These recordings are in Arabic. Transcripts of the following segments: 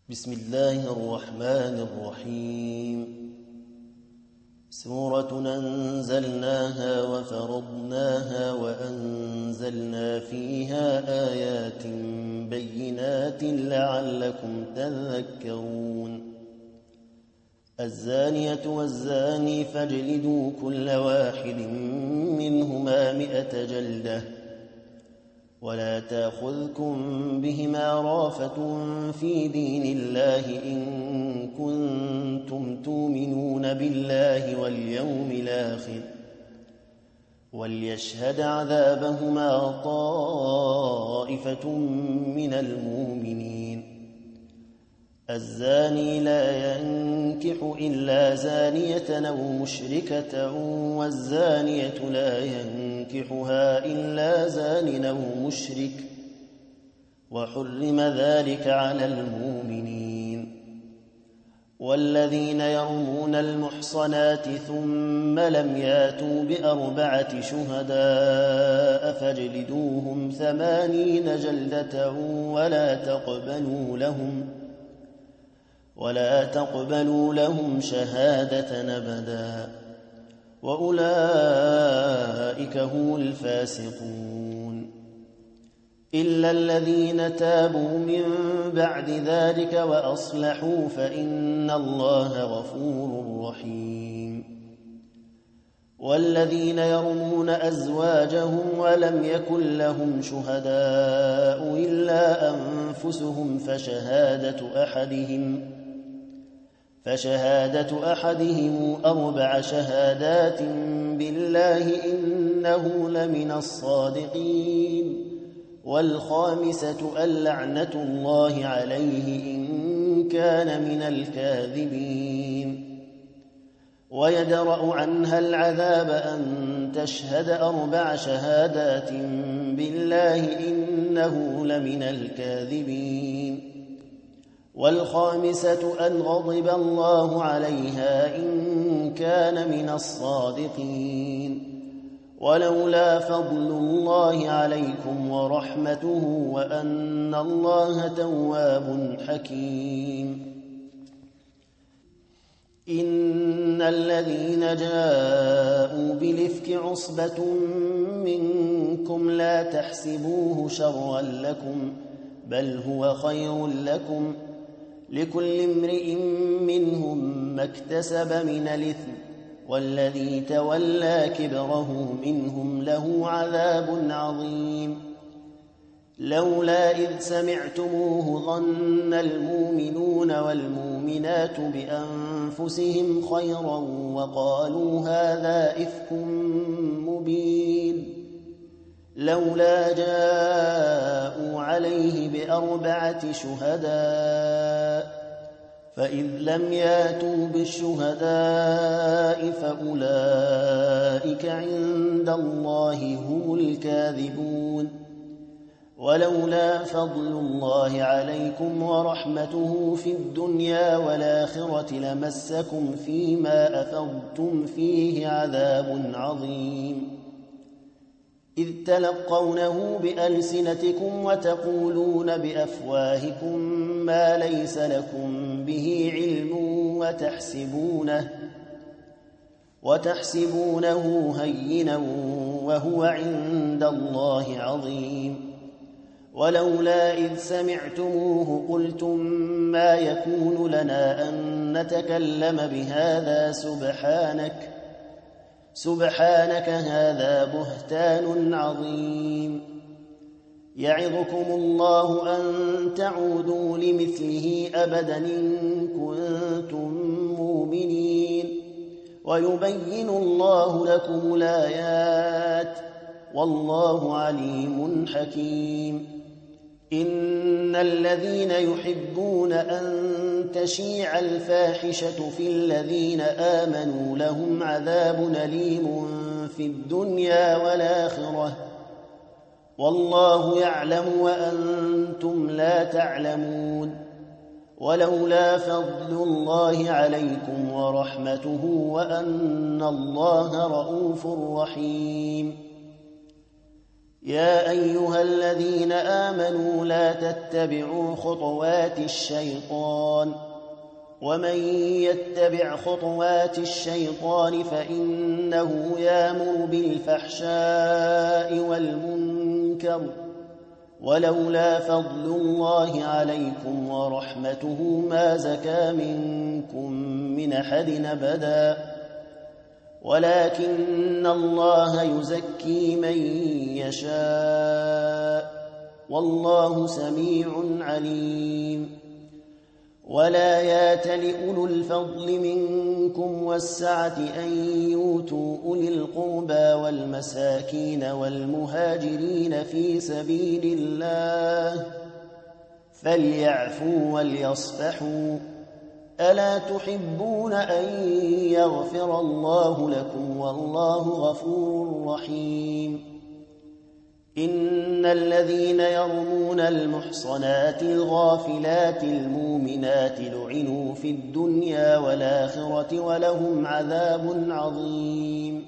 بسم الله الرحمن الرحيم. سورة أنزلناها وفرضناها وأنزلنا فيها آيات بينات لعلكم تذكرون. الزانية والزاني فاجلدوا كل واحد منهما 100 جلدة ولا تأخذكم بهما رافة في دين الله إن كنتم تؤمنون بالله واليوم الآخر وليشهد عذابهما طائفة من المؤمنين. الزاني لا ينكح إلا زانية أو مشركة والزانية لا ينكحها إلا زان أو مشرك وحرم ذلك على المؤمنين. والذين يرمون المحصنات ثم لم ياتوا ب4 شهداء فاجلدوهم 80 جلدة ولا تقبلوا لهم شهادة أبدا وأولئك هم الفاسقون. إلا الذين تابوا من بعد ذلك وأصلحوا فإن الله غفور رحيم. والذين يرمون أزواجهم ولم يكن لهم شهداء إلا أنفسهم فشهادة أحدهم 4 شهادات بالله إنه لمن الصادقين. والخامسة اللعنة الله عليه إن كان من الكاذبين. ويدرأ عنها العذاب أن تشهد 4 شهادات بالله إنه لمن الكاذبين. والخامسة أن غضب الله عليها إن كان من الصادقين. ولولا فضل الله عليكم ورحمته وأن الله تواب حكيم. إن الذين جاءوا بالإفك عصبة منكم لا تحسبوه شرا لكم بل هو خير لكم لكل امرئ منهم ما اكتسب من الإثم والذي تولى كبره منهم له عذاب عظيم. لولا إذ سمعتموه ظن المؤمنون والمؤمنات بأنفسهم خيرا وقالوا هذا إفك مبين. لولا جاءوا عليه ب4 شهداء فإذ لم ياتوا بالشهداء فأولئك عند الله هم الكاذبون. ولولا فضل الله عليكم ورحمته في الدنيا والآخرة لمسكم فيما أفضتم فيه عذاب عظيم. إذ تلقونه بألسنتكم وتقولون بأفواهكم ما ليس لكم به علم وتحسبونه هينا وهو عند الله عظيم. ولولا إذ سمعتموه قلتم ما يكون لنا أن نتكلم بهذا سبحانك هذا بهتان عظيم. يعظكم الله أن تعودوا لمثله أبدا إن كنتم مؤمنين ويبين الله لكم الآيات والله عليم حكيم. إن الذين يحبون أن تشيع الفاحشة في الذين آمنوا لهم عذاب أليم في الدنيا والآخرة والله يعلم وأنتم لا تعلمون. ولولا فضل الله عليكم ورحمته وأن الله رؤوف رحيم. يا أيها الذين آمنوا لا تتبعوا خطوات الشيطان ومن يتبع خطوات الشيطان فإنه يأمر بالفحشاء والمنكر ولولا فضل الله عليكم ورحمته ما زكى منكم من أحد أبدا ولكن الله يزكي من يشاء والله سميع عليم ولا يأتل أولو الفضل منكم والسعة أن يؤتوا أولي القربى والمساكين والمهاجرين في سبيل الله فليعفوا وليصفحوا ألا تحبون أن يغفر الله لكم والله غفور رحيم إن الذين يرمون المحصنات الغافلات المؤمنات لعنوا في الدنيا والآخرة ولهم عذاب عظيم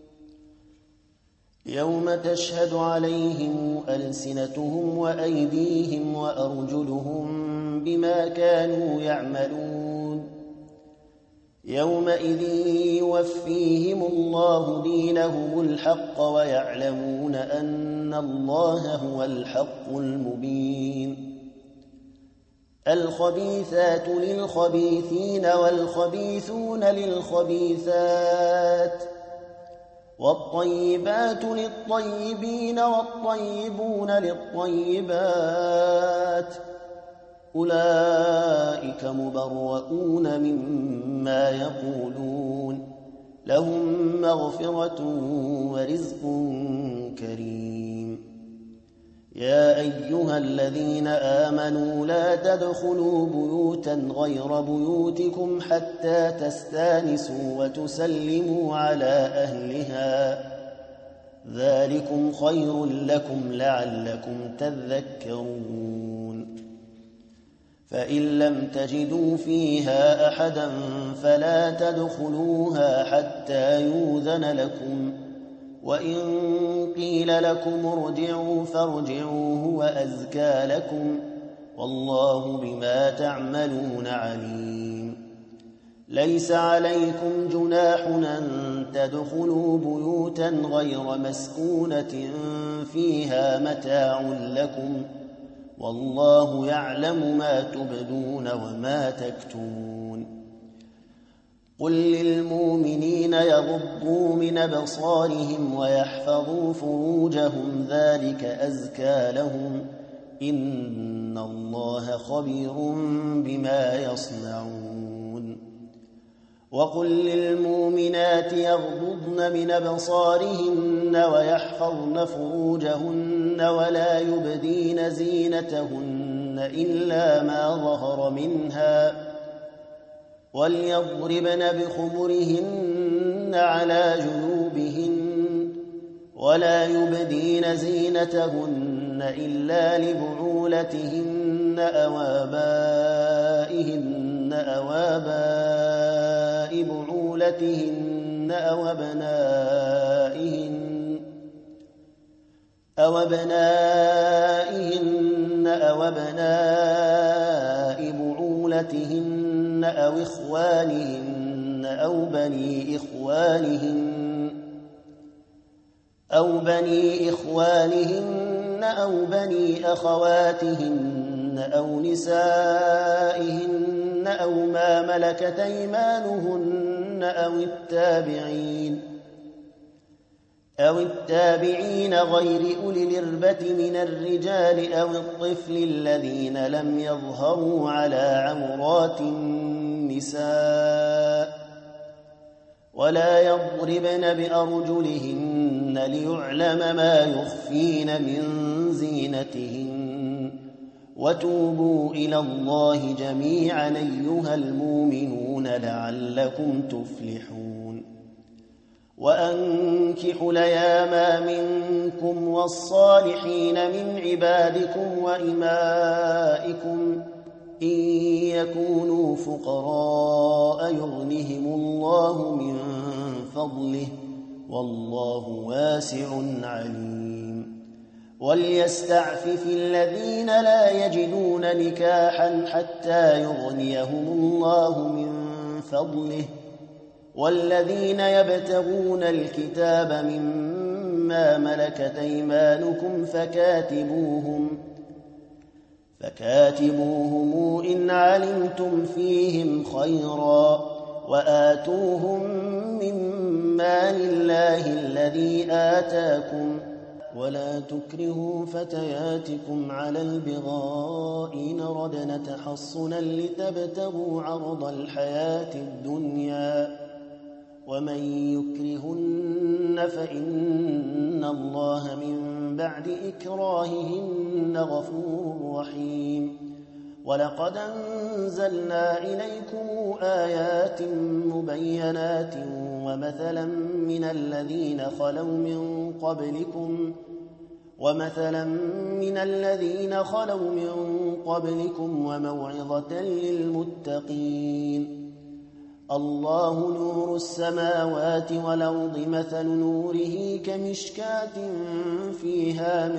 يوم تشهد عليهم ألسنتهم وأيديهم وأرجلهم بما كانوا يعملون يومئذ يوفيهم الله دينهم الحق ويعلمون أن الله هو الحق المبين الخبيثات للخبيثين والخبيثون للخبيثات والطيبات للطيبين والطيبون للطيبات أولئك مبرؤون مما يقولون لهم مغفرة ورزق كريم يا أيها الذين آمنوا لا تدخلوا بيوتا غير بيوتكم حتى تستانسوا وتسلموا على أهلها ذلكم خير لكم لعلكم تذكرون فإن لم تجدوا فيها أحدا فلا تدخلوها حتى يؤذن لكم وإن قيل لكم ارجعوا فارجعوا هو أزكى لكم والله بما تعملون عليم ليس عليكم جناح أن تدخلوا بيوتا غير مسكونة فيها متاع لكم والله يعلم ما تبدون وما تكتمون قل للمؤمنين يغضوا من أبصارهم ويحفظوا فروجهم ذلك أزكى لهم إن الله خبير بما يصنعون وقل للمؤمنات يغضضن من أبصارهن ويحفظن فروجهن ولا يبدين زينتهن إلا ما ظهر منها وليضربن بخمرهن على جنوبهن ولا يبدين زينتهن إلا لبعولتهن أو آبائهن أو آباء بعولتهن أو أبنائهن أو أبناء بعولتهن أو إخوانهن أو بني إخوانهن أو بني أخواتهن أو نسائهن أو ما ملكت أيمانهن أو التابعين غير أولي الإربة من الرجال أو الطفل الذين لم يظهروا على عورات النساء ولا يضربن بأرجلهن ليعلم ما يخفين من زينتهن وتوبوا إلى الله جميعا أيها المؤمنون لعلكم تفلحون وأنكحوا الأيام منكم والصالحين من عبادكم وإمائكم إن يكونوا فقراء يغنهم الله من فضله والله واسع عليم وليستعفف الذين لا يجدون نكاحا حتى يغنيهم الله من فضله والذين يبتغون الكتاب مما ملكت أيمانكم فكاتبوهم إن علمتم فيهم خيرا وآتوهم مما لله الذي آتاكم ولا تكرهوا فتياتكم على البغاء إن ردن تحصنا لتبتغوا عرض الحياة الدنيا ومن يكرهن فإن الله من بعد إكراههن غفور رحيم ولقد أنزلنا إليكم آيات مبينات ومثلا من الذين خلوا من قبلكم وموعظة للمتقين الله نور السماوات والأرض مثل نوره كمشكاة فيها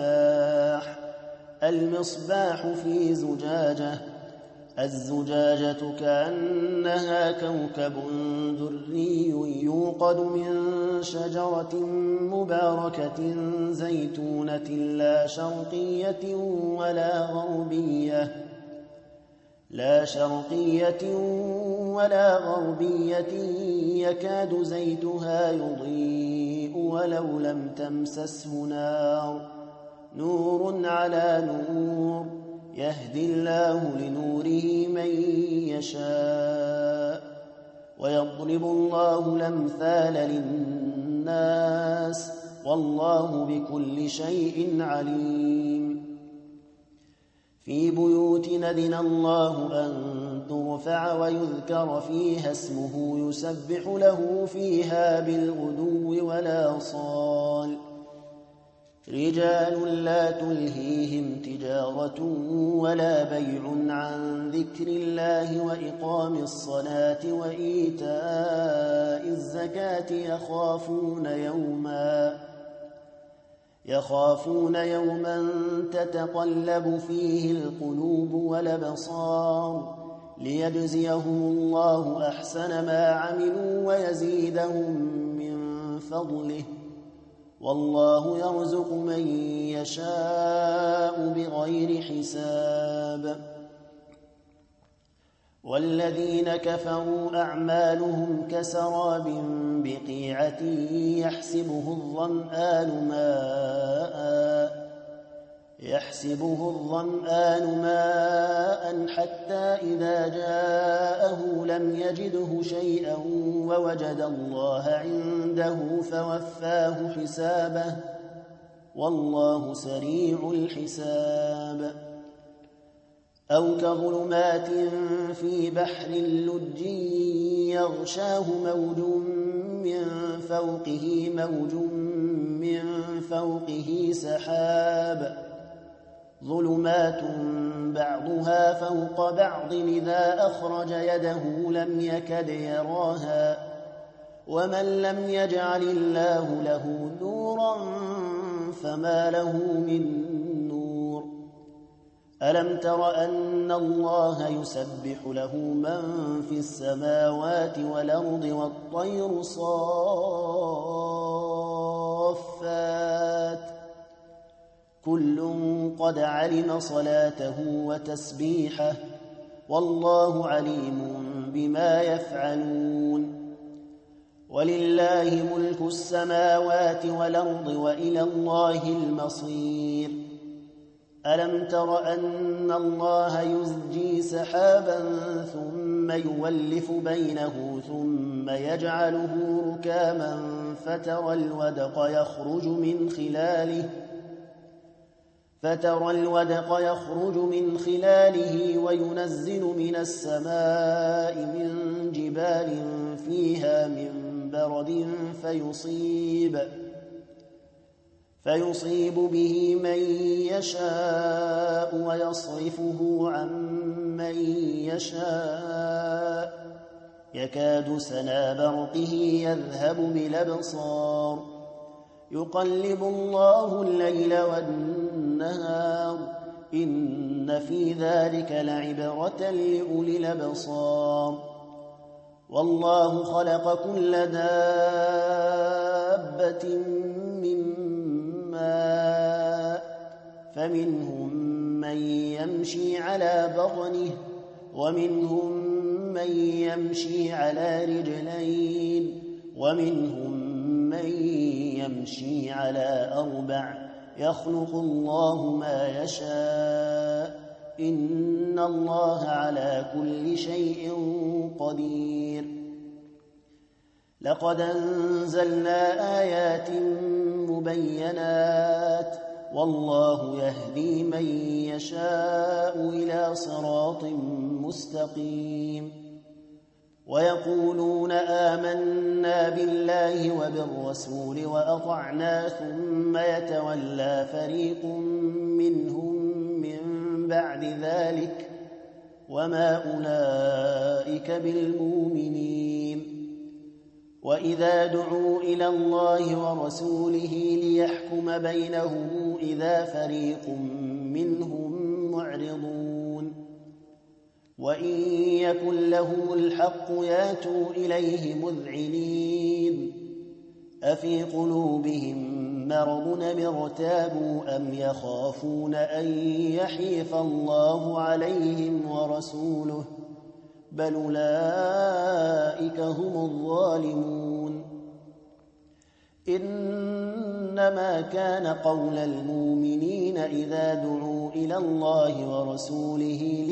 المصباح في زجاجة الزجاجة كأنها كوكب دري يوقد من شجرة مباركة زيتونة لا شرقية ولا غربية يكاد زيتها يضيء ولو لم تمسسه نور على نور يهدي الله لنوره من يشاء ويضرب الله الأمثال للناس والله بكل شيء عليم في بيوت أذن الله أن ترفع ويذكر فيها اسمه يسبح له فيها بالغدو والآصال رجال لا تلهيهم تجارة ولا بيع عن ذكر الله وإقام الصلاة وإيتاء الزكاة يخافون يوما تتقلب فيه القلوب والأبصار ليجزيهم الله أحسن ما عملوا ويزيدهم من فضله والله يرزق من يشاء بغير حساب والذين كفروا أعمالهم كسراب بقيعة يحسبه الظمآن ماء حتى إذا جاءه لم يجده شيئا ووجد الله عنده فوفاه حسابه والله سريع الحساب أو كظلمات في بحر لج يغشاه موج من فوقه سحاب ظلمات بعضها فوق بعض إذا أخرج يده لم يكد يراها ومن لم يجعل الله له نورا فما له من نور ألم تر أن الله يسبح له من في السماوات والأرض والطير صافات كل قد علم صلاته وتسبيحه والله عليم بما يفعلون ولله ملك السماوات والأرض وإلى الله المصير ألم تر أن الله يزجي سحابا ثم يولف بينه ثم يجعله ركاما فترى الودق يخرج من خلاله وينزل من السماء من جبال فيها من برد فيصيب به من يشاء ويصرفه عن من يشاء يكاد سنا برقه يذهب بالأبصار يقلب الله الليل والنهار إن في ذلك لعبرة لأولي الأبصار والله خلق كل دابة من ماء فمنهم من يمشي على بطنه ومنهم من يمشي على رجلين ومنهم من يمشي على أربع يخلق الله ما يشاء إن الله على كل شيء قدير لقد أنزلنا آيات مبينات والله يهدي من يشاء إلى صراط مستقيم ويقولون آمنا بالله وبالرسول وأطعنا ثم يتولى فريق منهم من بعد ذلك وما أولئك بالمؤمنين وإذا دعوا إلى الله ورسوله ليحكم بينهم إذا فريق منهم معرضون وإن يكن لهم الحق ياتوا إليه مذعنين أفي قلوبهم مرض ارتابوا أم يخافون أن يحيف الله عليهم ورسوله بل أولئك هم الظالمون إنما كان قول المؤمنين إذا دعوا إلى الله ورسوله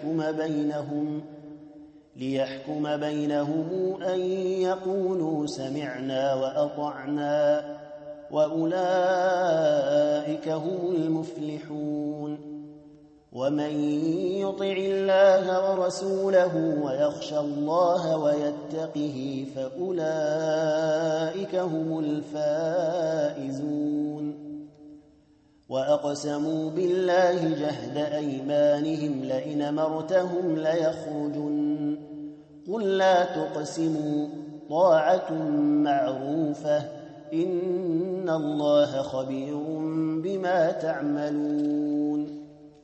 ليحكم بينهم أن يقولوا سمعنا وأطعنا وأولئك هم المفلحون ومن يطع الله ورسوله ويخشى الله ويتقه فأولئك هم الفائزون وأقسموا بالله جهد أيمانهم لئن أمرتهم ليخرجن قل لا تقسموا طاعة معروفة إن الله خبير بما تعملون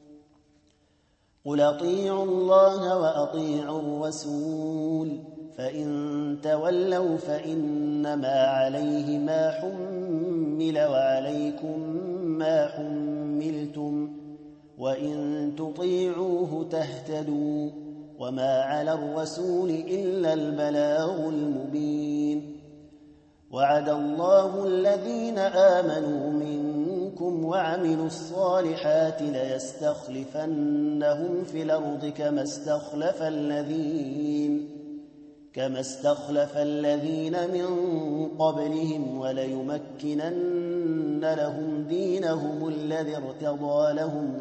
قل أطيعوا الله وأطيعوا الرسول فإن تولوا فإنما عليه ما حمل وعليكم ما حملتم وإن تطيعوه تهتدوا وما على الرسول إلا البلاغ المبين وعد الله الذين آمنوا منكم وعملوا الصالحات ليستخلفنهم في الأرض كما استخلف الذين من قبلهم وليمكنن لهم دينهم الذي ارتضى لهم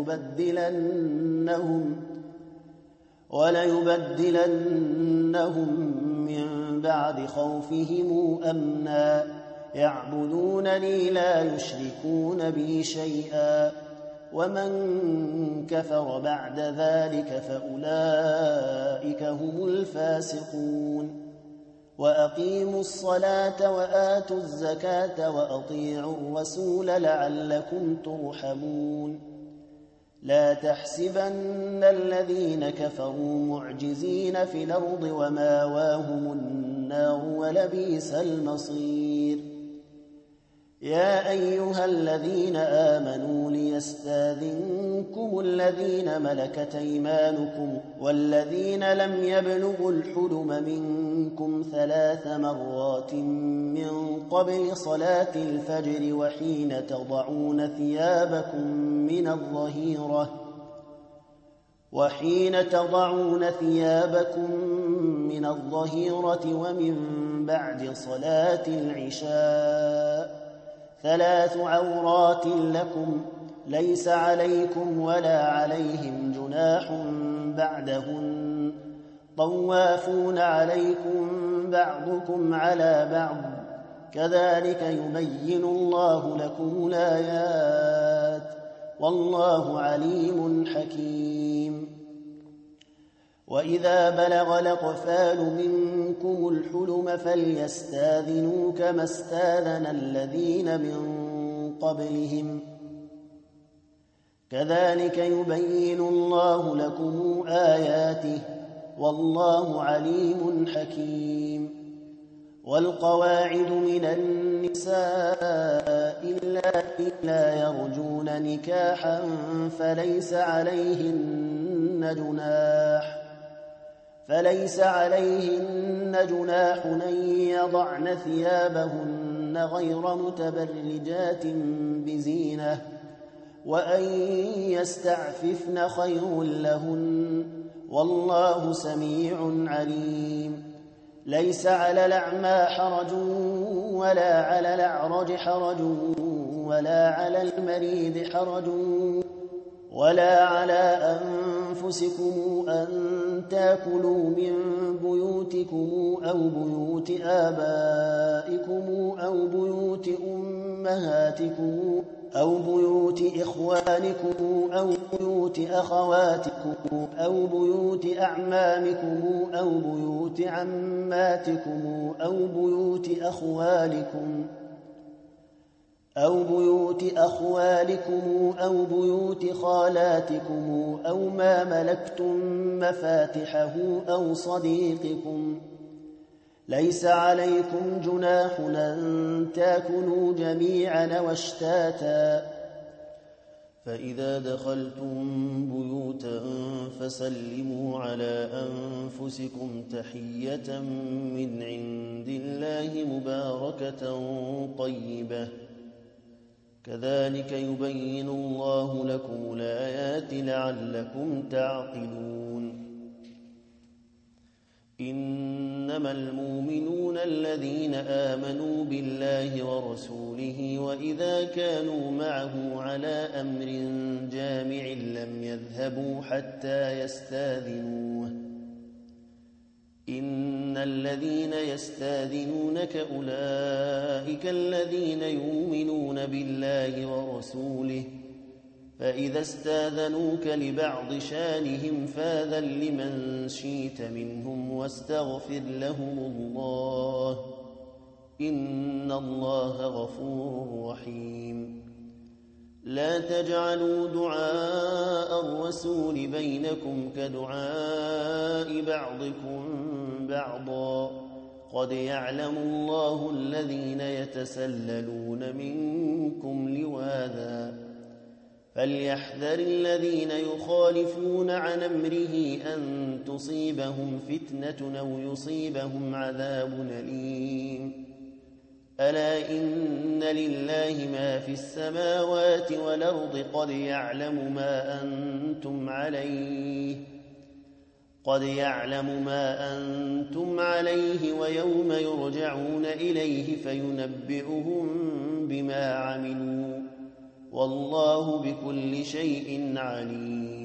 وليبدلنهم من بعد خوفهم أمنا يعبدونني لا يشركون بي شيئا ومن كفر بعد ذلك فأولئك هم الفاسقون وأقيموا الصلاة وآتوا الزكاة وأطيعوا الرسول لعلكم ترحمون لا تحسبن الذين كفروا معجزين في الأرض وماواهم النار ولبئس المصير يا أيها الذين آمنوا ليستاذنكم الذين ملكت أيمانكم والذين لم يبلغوا الحلم منكم 3 مرات من قبل صلاة الفجر وحين تضعون ثيابكم من الظهيرة ومن بعد صلاة العشاء 3 عورات لكم ليس عليكم ولا عليهم جناح بعدهن طوافون عليكم بعضكم على بعض كذلك يبين الله لكم الآيات والله عليم حكيم وإذا بلغ الأطفال منكم الحلم فليستاذنوا كما استاذن الذين من قبلهم كذلك يبين الله لكم آياته والله عليم حكيم والقواعد من النساء اللاتي لا يرجون نكاحا فليس عليهن جناح أن يضعن ثيابهن غير متبرجات بزينة وأن يستعففن خير لهن والله سميع عليم ليس على الأعمى حرج ولا على الأعرج حرج ولا على المريض حرج ولا على أنفسكم أن تاكلوا من بيوتكم أو بيوت آبائكم أو بيوت أمهاتكم أو بيوت إخوانكم أو بيوت أخواتكم أو بيوت أعمامكم أو بيوت عماتكم أو بيوت أخوالكم أو بيوت خالاتكم أو ما ملكتم مفاتحه أو صديقكم ليس عليكم جناح أن تاكلوا جميعا واشتاتا فإذا دخلتم بيوتا فسلموا على أنفسكم تحية من عند الله مباركة طيبة كذلك يبين الله لكم الآيات لعلكم تعقلون إنما المؤمنون الذين آمنوا بالله ورسوله وإذا كانوا معه على أمر جامع لم يذهبوا حتى يستاذنوه إن الذين يستاذنونك أولئك الذين يؤمنون بالله ورسوله فإذا استاذنوك لبعض شانهم فاذن لمن شئت منهم واستغفر لهم الله إن الله غفور رحيم لا تجعلوا دعاء الرسول بينكم كدعاء بعضكم بعضا قد يعلم الله الذين يتسللون منكم لواذا فليحذر الذين يخالفون عن أمره أن تصيبهم فتنة أو يصيبهم عذاب أليم ألا إن لله ما في السماوات والأرض قد يعلم ما أنتم عليه ويوم يرجعون إليه فينبئهم بما عملوا والله بكل شيء عليم